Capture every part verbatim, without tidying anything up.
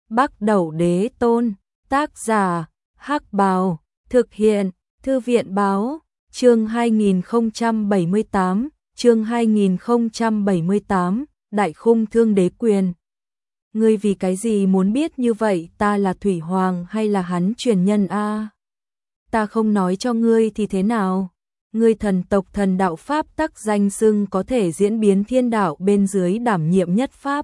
Bắc Đẩu Đế Tôn, tác giả, Hắc Bào, thực hiện, Thư viện Báo, chương hai nghìn không trăm bảy mươi tám, chương hai nghìn không trăm bảy mươi tám, Đại Khung Thương Đế Quyền. Ngươi vì cái gì muốn biết như vậy, ta là Thủy Hoàng hay là hắn truyền nhân a? Ta không nói cho ngươi thì thế nào? Ngươi thần tộc thần đạo pháp tắc danh xưng có thể diễn biến thiên đạo bên dưới đảm nhiệm nhất pháp.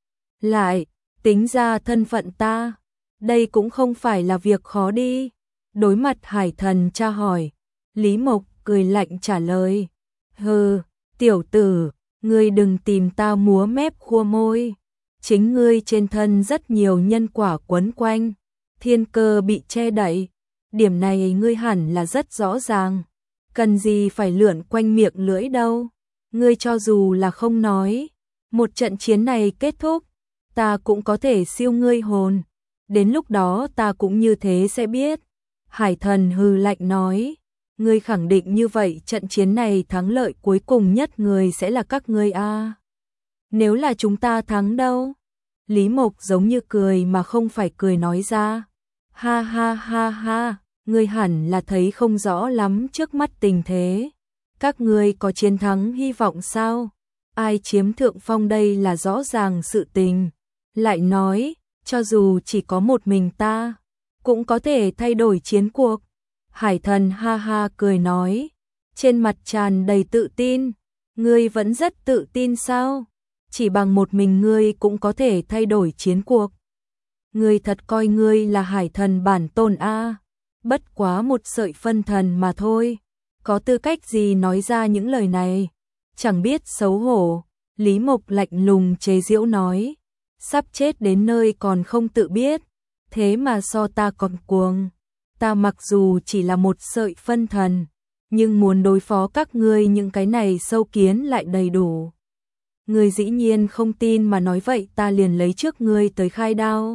Lại, tính ra thân phận ta, đây cũng không phải là việc khó đi. Đối mặt Hải Thần tra hỏi, Lý Mộc cười lạnh trả lời. Hừ, tiểu tử, ngươi đừng tìm ta múa mép khua môi. Chính ngươi trên thân rất nhiều nhân quả quấn quanh, thiên cơ bị che đậy. Điểm này ngươi hẳn là rất rõ ràng. Cần gì phải lượn quanh miệng lưỡi đâu. Ngươi cho dù là không nói, một trận chiến này kết thúc, ta cũng có thể siêu ngươi hồn. Đến lúc đó ta cũng như thế sẽ biết. Hải Thần hừ lạnh nói. Ngươi khẳng định như vậy trận chiến này thắng lợi cuối cùng nhất người sẽ là các ngươi a? À? Nếu là chúng ta thắng đâu? Lý Mộc giống như cười mà không phải cười nói ra. Ha ha ha ha, ngươi hẳn là thấy không rõ lắm trước mắt tình thế. Các ngươi có chiến thắng hy vọng sao? Ai chiếm thượng phong đây là rõ ràng sự tình. Lại nói, cho dù chỉ có một mình ta, cũng có thể thay đổi chiến cuộc. Hải Thần ha ha cười nói, trên mặt tràn đầy tự tin. Ngươi vẫn rất tự tin sao? Chỉ bằng một mình ngươi cũng có thể thay đổi chiến cuộc. Ngươi thật coi ngươi là Hải Thần bản tôn a? Bất quá một sợi phân thần mà thôi. Có tư cách gì nói ra những lời này? Chẳng biết xấu hổ. Lý Mộc lạnh lùng chế giễu nói. Sắp chết đến nơi còn không tự biết. Thế mà so ta còn cuồng. Ta mặc dù chỉ là một sợi phân thần, nhưng muốn đối phó các ngươi những cái này sâu kiến lại đầy đủ. Ngươi dĩ nhiên không tin mà nói vậy ta liền lấy trước ngươi tới khai đao.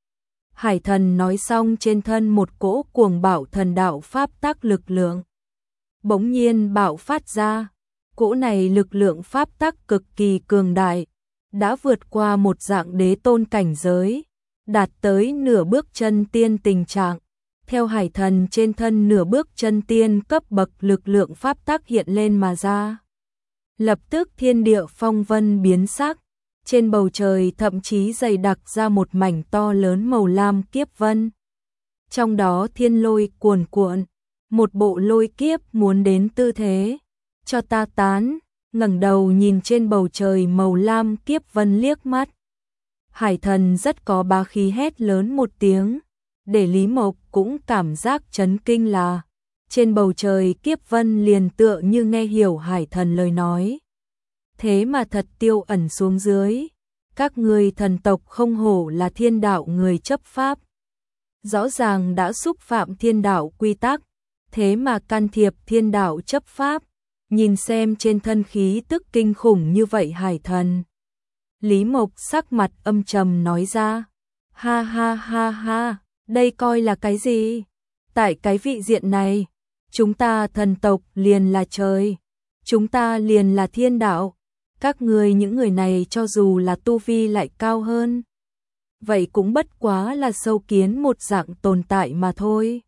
Hải Thần nói xong trên thân một cỗ cuồng bạo thần đạo pháp tắc lực lượng bỗng nhiên bạo phát ra. Cỗ này lực lượng pháp tắc cực kỳ cường đại, đã vượt qua một dạng đế tôn cảnh giới, đạt tới nửa bước chân tiên tình trạng. Theo Hải Thần trên thân nửa bước chân tiên cấp bậc lực lượng pháp tắc hiện lên mà ra. Lập tức thiên địa phong vân biến sắc, trên bầu trời thậm chí dày đặc ra một mảnh to lớn màu lam kiếp vân. Trong đó thiên lôi cuồn cuộn, một bộ lôi kiếp muốn đến tư thế. Cho ta tán, ngẩng đầu nhìn trên bầu trời màu lam kiếp vân liếc mắt. Hải Thần rất có bá khí hét lớn một tiếng, để Lý Mộc cũng cảm giác chấn kinh là trên bầu trời kiếp vân liền tựa như nghe hiểu Hải Thần lời nói. Thế mà thật tiêu ẩn xuống dưới. Các ngươi thần tộc không hổ là thiên đạo người chấp pháp. Rõ ràng đã xúc phạm thiên đạo quy tắc, thế mà can thiệp thiên đạo chấp pháp. Nhìn xem trên thân khí tức kinh khủng như vậy Hải Thần. Lý Mộc sắc mặt âm trầm nói ra. Ha ha ha ha, đây coi là cái gì? Tại cái vị diện này, chúng ta thần tộc liền là trời, chúng ta liền là thiên đạo. Các ngươi những người này cho dù là tu vi lại cao hơn, vậy cũng bất quá là sâu kiến một dạng tồn tại mà thôi.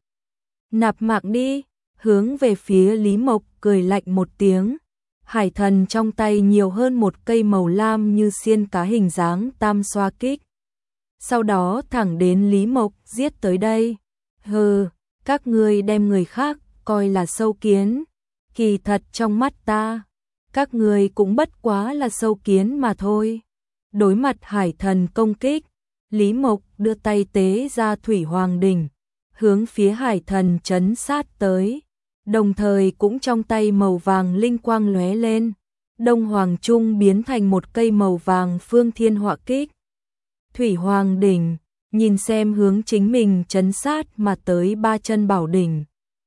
Nạp mạng đi, hướng về phía Lý Mộc cười lạnh một tiếng. Hải Thần trong tay nhiều hơn một cây màu lam như xiên cá hình dáng tam xoa kích. Sau đó thẳng đến Lý Mộc giết tới đây. Hừ, các ngươi đem người khác coi là sâu kiến. Kỳ thật trong mắt ta, các ngươi cũng bất quá là sâu kiến mà thôi. Đối mặt Hải Thần công kích, Lý Mộc đưa tay tế ra Thủy Hoàng đỉnh, hướng phía Hải Thần trấn sát tới. Đồng thời cũng trong tay màu vàng linh quang lóe lên, Đông Hoàng Trung biến thành một cây màu vàng phương thiên họa kích. Thủy Hoàng đỉnh, nhìn xem hướng chính mình trấn sát mà tới ba chân bảo đỉnh.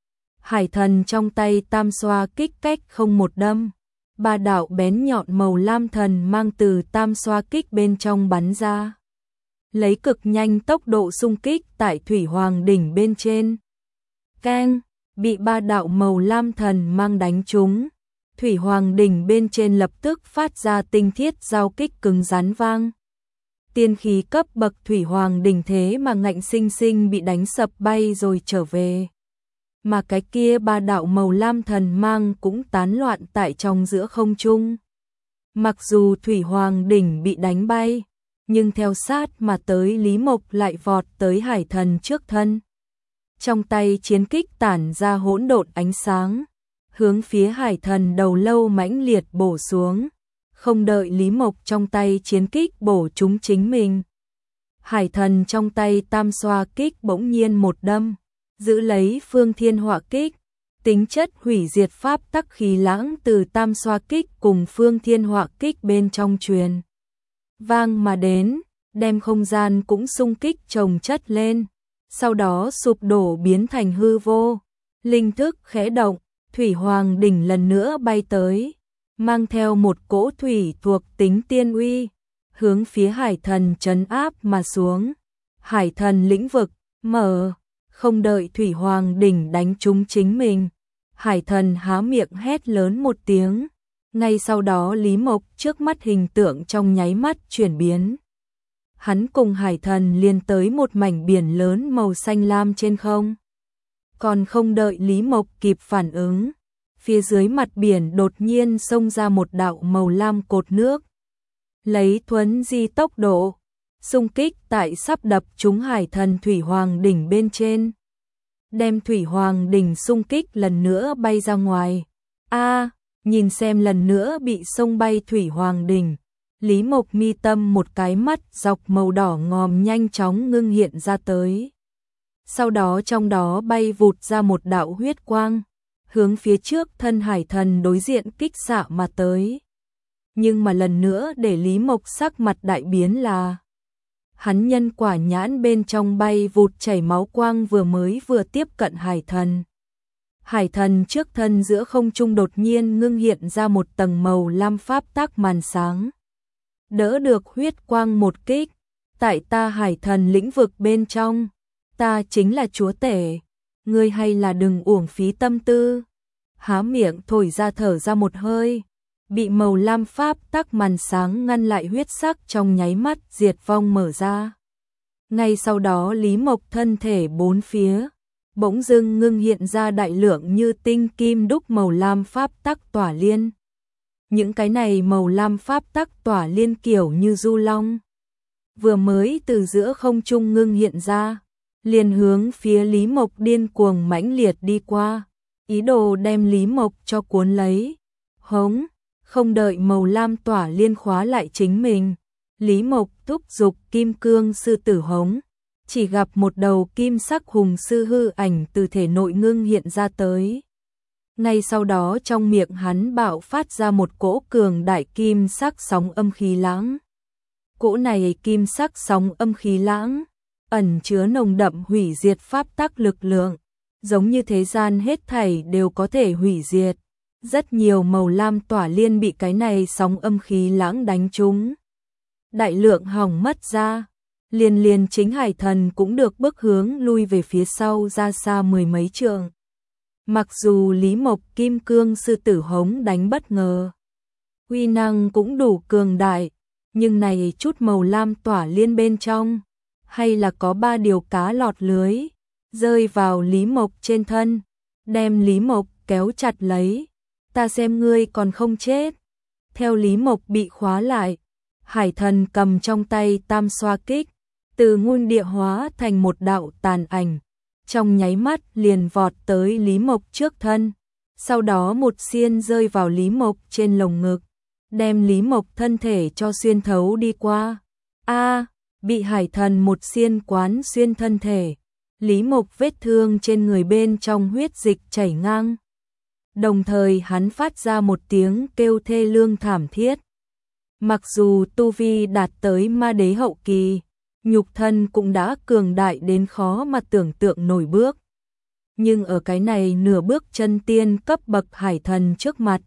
Hải Thần trong tay tam xoa kích cách không một đâm, ba đạo bén nhọn màu lam thần mang từ tam xoa kích bên trong bắn ra. Lấy cực nhanh tốc độ xung kích tại Thủy Hoàng đỉnh bên trên. Keng, bị ba đạo màu lam thần mang đánh trúng. Thủy Hoàng đỉnh bên trên lập tức phát ra tinh thiết giao kích cứng rắn vang. Tiên khí cấp bậc thủy hoàng đỉnh thế mà ngạnh sinh sinh bị đánh sập bay rồi trở về. Mà cái kia ba đạo màu lam thần mang cũng tán loạn tại trong giữa không trung. Mặc dù thủy hoàng đỉnh bị đánh bay, nhưng theo sát mà tới Lý Mộc lại vọt tới hải thần trước thân. Trong tay chiến kích tản ra hỗn độn ánh sáng, hướng phía hải thần đầu lâu mãnh liệt bổ xuống, không đợi Lý Mộc trong tay chiến kích bổ trúng chính mình. Hải thần trong tay tam xoa kích bỗng nhiên một đâm, giữ lấy phương thiên họa kích, tính chất hủy diệt pháp tắc khí lãng từ tam xoa kích cùng phương thiên họa kích bên trong truyền vang mà đến, đem không gian cũng xung kích chồng chất lên, sau đó sụp đổ biến thành hư vô. Linh thức khẽ động, thủy hoàng đỉnh lần nữa bay tới, mang theo một cỗ thủy thuộc tính tiên uy, hướng phía hải thần trấn áp mà xuống. Hải thần lĩnh vực mở, không đợi thủy hoàng đỉnh đánh trúng chính mình, hải thần há miệng hét lớn một tiếng. Ngay sau đó Lý Mộc trước mắt hình tượng trong nháy mắt chuyển biến. Hắn cùng hải thần liền tới một mảnh biển lớn màu xanh lam trên không. Còn không đợi Lý Mộc kịp phản ứng, phía dưới mặt biển đột nhiên xông ra một đạo màu lam cột nước. Lấy thuấn di tốc độ, xung kích tại sắp đập trúng hải thần thủy hoàng đỉnh bên trên. Đem thủy hoàng đỉnh xung kích lần nữa bay ra ngoài. A, nhìn xem lần nữa bị xông bay thủy hoàng đỉnh, Lý Mộc mi tâm một cái mắt dọc màu đỏ ngòm nhanh chóng ngưng hiện ra tới. Sau đó trong đó bay vụt ra một đạo huyết quang, hướng phía trước thân hải thần đối diện kích xạ mà tới. Nhưng mà lần nữa để Lý Mộc sắc mặt đại biến là hắn nhân quả nhãn bên trong bay vụt chảy máu quang vừa mới vừa tiếp cận hải thần. Hải thần trước thân giữa không trung đột nhiên ngưng hiện ra một tầng màu lam pháp tắc màn sáng. Đỡ được huyết quang một kích, tại ta hải thần lĩnh vực bên trong, ta chính là chúa tể, ngươi hay là đừng uổng phí tâm tư. Há miệng thổi ra thở ra một hơi, bị màu lam pháp tắc màn sáng ngăn lại huyết sắc trong nháy mắt diệt vong mở ra. Ngay sau đó Lý Mộc thân thể bốn phía, bỗng dưng ngưng hiện ra đại lượng như tinh kim đúc màu lam pháp tắc tỏa liên. Những cái này màu lam pháp tắc tỏa liên kiểu như du long, vừa mới từ giữa không trung ngưng hiện ra, liền hướng phía Lý Mộc điên cuồng mãnh liệt đi qua, ý đồ đem Lý Mộc cho cuốn lấy. Hống, không đợi màu lam tỏa liên khóa lại chính mình, Lý Mộc thúc giục kim cương sư tử hống, chỉ gặp một đầu kim sắc hùng sư hư ảnh từ thể nội ngưng hiện ra tới. Ngay sau đó trong miệng hắn bạo phát ra một cỗ cường đại kim sắc sóng âm khí lãng. Cỗ này kim sắc sóng âm khí lãng ẩn chứa nồng đậm hủy diệt pháp tắc lực lượng, giống như thế gian hết thảy đều có thể hủy diệt. Rất nhiều màu lam tỏa liên bị cái này sóng âm khí lãng đánh trúng, đại lượng hỏng mất ra, liền liền chính hải thần cũng được bước hướng lui về phía sau ra xa mười mấy trượng. Mặc dù Lý Mộc kim cương sư tử hống đánh bất ngờ, uy năng cũng đủ cường đại, nhưng này chút màu lam tỏa liên bên trong, hay là có ba điều cá lọt lưới, rơi vào Lý Mộc trên thân, đem Lý Mộc kéo chặt lấy. Ta xem ngươi còn không chết. Theo Lý Mộc bị khóa lại, hải thần cầm trong tay tam xoa kích, từ ngôn địa hóa thành một đạo tàn ảnh, trong nháy mắt liền vọt tới Lý Mộc trước thân, sau đó một xiên rơi vào Lý Mộc trên lồng ngực, đem Lý Mộc thân thể cho xuyên thấu đi qua. A, bị hải thần một xiên quán xuyên thân thể, Lý Mộc vết thương trên người bên trong huyết dịch chảy ngang. Đồng thời hắn phát ra một tiếng kêu thê lương thảm thiết. Mặc dù tu vi đạt tới ma đế hậu kỳ, nhục thân cũng đã cường đại đến khó mà tưởng tượng nổi bước. Nhưng ở cái này nửa bước chân tiên cấp bậc hải thần trước mặt,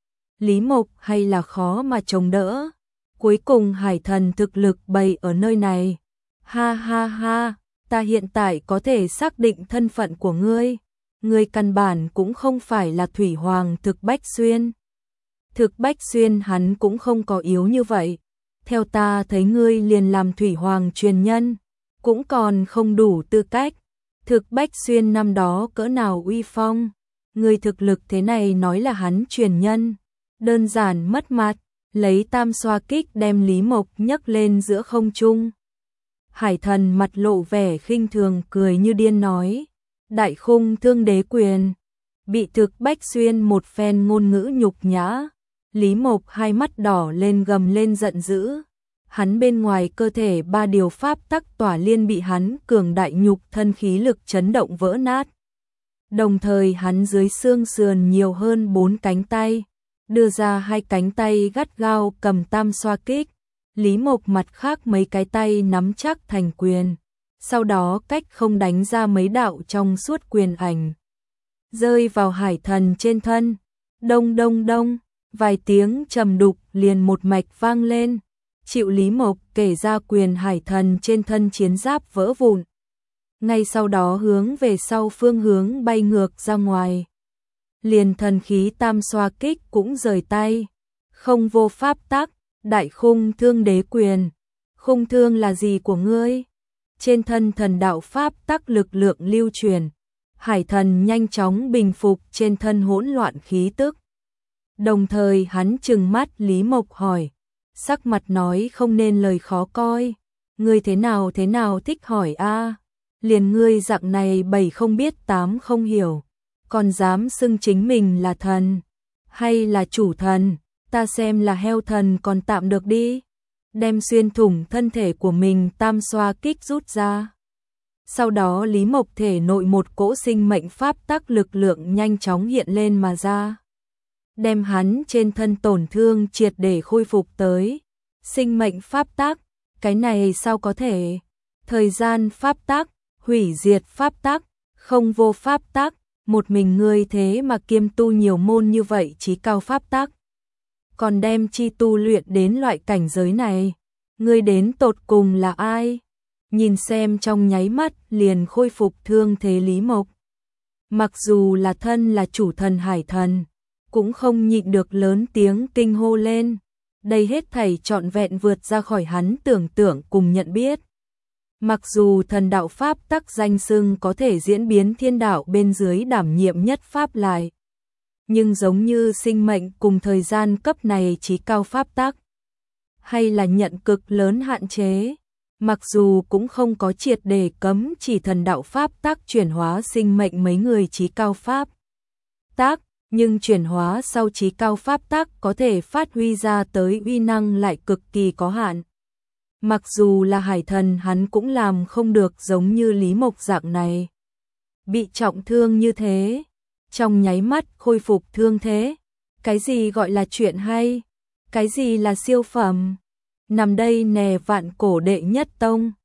Lý Mộc hay là khó mà chống đỡ. Cuối cùng hải thần thực lực bày ở nơi này. Ha ha ha, ta hiện tại có thể xác định thân phận của ngươi. Ngươi căn bản cũng không phải là thủy hoàng Thực Bách Xuyên. Thực Bách Xuyên hắn cũng không có yếu như vậy. theo ta thấy ngươi liền làm thủy hoàng truyền nhân, cũng còn không đủ tư cách. Thực Bách Xuyên năm đó cỡ nào uy phong, ngươi thực lực thế này nói là hắn truyền nhân, đơn giản mất mặt, lấy tam xoa kích đem Lý Mộc nhấc lên giữa không trung. Hải Thần mặt lộ vẻ khinh thường cười như điên nói, đại khung thương đế quyền, bị Thực Bách Xuyên một phen ngôn ngữ nhục nhã, Lý Mộc hai mắt đỏ lên gầm lên giận dữ. Hắn bên ngoài cơ thể ba điều pháp tắc tỏa liên bị hắn cường đại nhục thân khí lực chấn động vỡ nát. Đồng thời hắn dưới xương sườn nhiều hơn bốn cánh tay, đưa ra hai cánh tay gắt gao cầm tam xoa kích, Lý Mộc mặt khác mấy cái tay nắm chắc thành quyền, sau đó cách không đánh ra mấy đạo trong suốt quyền ảnh, rơi vào Hải Thần trên thân. Đông đông đông, vài tiếng trầm đục liền một mạch vang lên. Chịu Lý Mộc kể ra quyền Hải Thần trên thân chiến giáp vỡ vụn. Ngay sau đó hướng về sau phương hướng bay ngược ra ngoài. Liền thần khí tam xoa kích cũng rời tay. Không vô pháp tắc, đại khung thương đế quyền. Khung thương là gì của ngươi? Trên thân thần đạo pháp tắc lực lượng lưu truyền. Hải Thần nhanh chóng bình phục trên thân hỗn loạn khí tức. Đồng thời hắn trừng mắt Lý Mộc hỏi. Sắc mặt nói không nên lời khó coi, ngươi thế nào thế nào thích hỏi a, liền ngươi dạng này bảy không biết tám không hiểu, còn dám xưng chính mình là thần, hay là chủ thần, ta xem là heo thần còn tạm được đi, đem xuyên thủng thân thể của mình tam xoa kích rút ra. Sau đó Lý Mộc thể nội một cỗ sinh mệnh pháp tắc lực lượng nhanh chóng hiện lên mà ra. Đem hắn trên thân tổn thương triệt để khôi phục tới. Sinh mệnh pháp tắc, cái này sao có thể? Thời gian pháp tắc, hủy diệt pháp tắc, không vô pháp tắc, một mình ngươi thế mà kiêm tu nhiều môn như vậy chí cao pháp tắc. Còn đem chi tu luyện đến loại cảnh giới này, ngươi đến tột cùng là ai? Nhìn xem trong nháy mắt liền khôi phục thương thế Lý Mộc. Mặc dù là thân là chủ thần Hải Thần, cũng không nhịn được lớn tiếng kinh hô lên. Đây hết thảy trọn vẹn vượt ra khỏi hắn tưởng tượng cùng nhận biết. Mặc dù thần đạo pháp tắc danh xưng có thể diễn biến thiên đạo bên dưới đảm nhiệm nhất pháp lại, nhưng giống như sinh mệnh cùng thời gian cấp này chí cao pháp tắc, hay là nhận cực lớn hạn chế, mặc dù cũng không có triệt để cấm chỉ thần đạo pháp tắc chuyển hóa sinh mệnh mấy người chí cao pháp tắc, nhưng chuyển hóa sau chí cao pháp tắc có thể phát huy ra tới uy năng lại cực kỳ có hạn. Mặc dù là Hải Thần hắn cũng làm không được giống như Lý Mộc dạng này. Bị trọng thương như thế, trong nháy mắt khôi phục thương thế. Cái gì gọi là chuyện hay? Cái gì là siêu phẩm? Nằm đây nè vạn cổ đệ nhất tông.